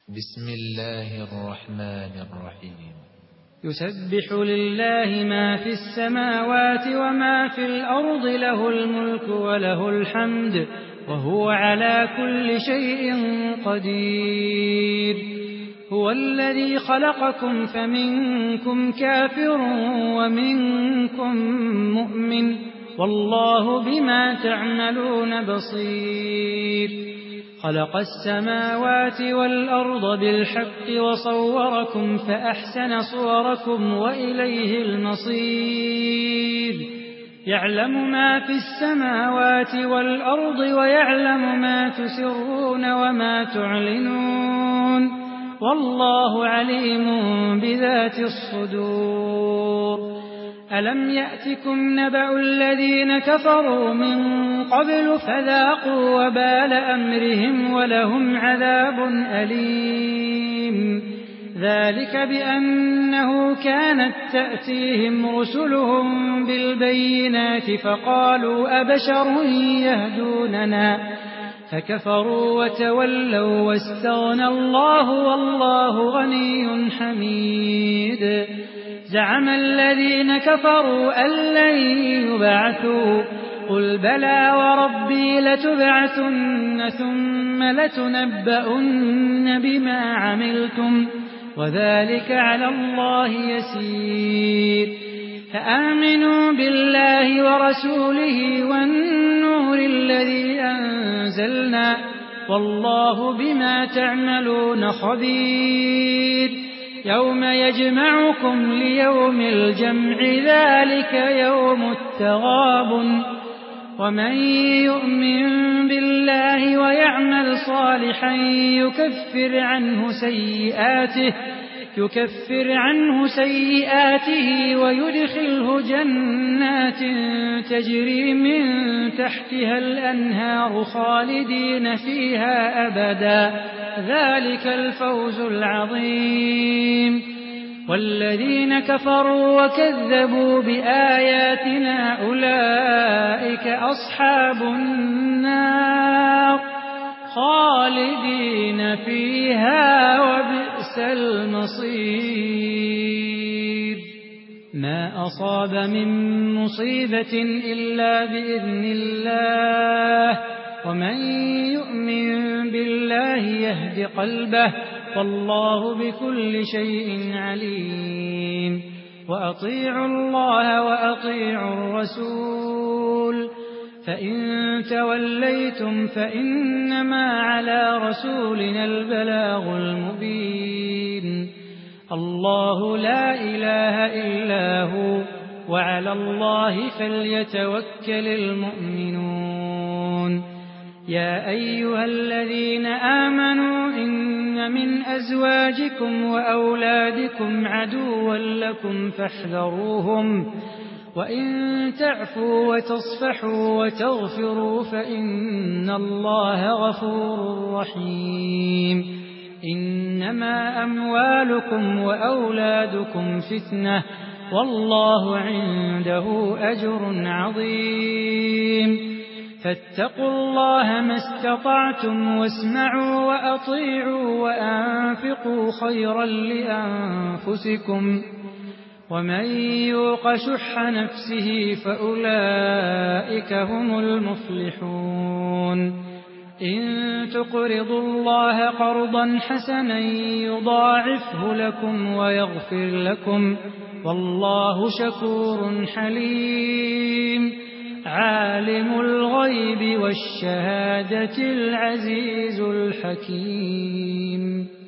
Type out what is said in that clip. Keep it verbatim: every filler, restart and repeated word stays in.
بسم الله الرحمن الرحيم يسبح لله ما في السماوات وما في الأرض له الملك وله الحمد وهو على كل شيء قدير هو الذي خلقكم فمنكم كافر ومنكم مؤمن والله بما تعملون بصير خلق السماوات والأرض بالحق وصوركم فأحسن صوركم وإليه المصير يعلم ما في السماوات والأرض ويعلم ما تسرون وما تعلنون والله عليم بذات الصدور ألم يأتكم نبأ الذين كفروا من قبل فذاقوا وبال أمرهم ولهم عذاب أليم ذلك بأنه كانت تأتيهم رسلهم بالبينات فقالوا أبشر يهدوننا فكفروا وتولوا واستغنى الله والله غني حميد زعم الذين كفروا أن لن يبعثوا قل بلى وربي لتبعثن ثم لتنبؤن بما عملتم وذلك على الله يسير فآمنوا بالله ورسوله والنور الذي أنزلنا والله بما تعملون خبير يوم يجمعكم ليوم الجمع ذلك يوم التغابن ومن يؤمن بالله ويعمل صالحا يكفر عنه سيئاته يكفر عنه سيئاته ويدخله جنات تجري من تحتها الأنهار خالدين فيها أبدا ذلك الفوز العظيم والذين كفروا وكذبوا بآياتنا أولئك أصحاب النار خالدين فيها وبئس المصير ما أصاب من مصيبة إلا بإذن الله ومن يؤمن بالله يهد قلبه والله بكل شيء عليم وأطيعوا الله وأطيعوا الرسول فإن توليتم فإنما على رسولنا البلاغ المبين الله لا إله إلا هو وعلى الله فليتوكل المؤمنون يا أيها الذين آمنوا إن من أزواجكم وأولادكم عدوا لكم فاحذروهم وإن تعفوا وتصفحوا وتغفروا فإن الله غفور رحيم إنما أموالكم وأولادكم فتنة والله عنده أجر عظيم فاتقوا الله ما استطعتم واسمعوا وأطيعوا وأنفقوا خيرا لأنفسكم ومن يوق شح نفسه فأولئك هم المفلحون إن تقرضوا الله قرضا حسنا يضاعفه لكم ويغفر لكم والله شكور حليم عالم الغيب والشهادة العزيز الحكيم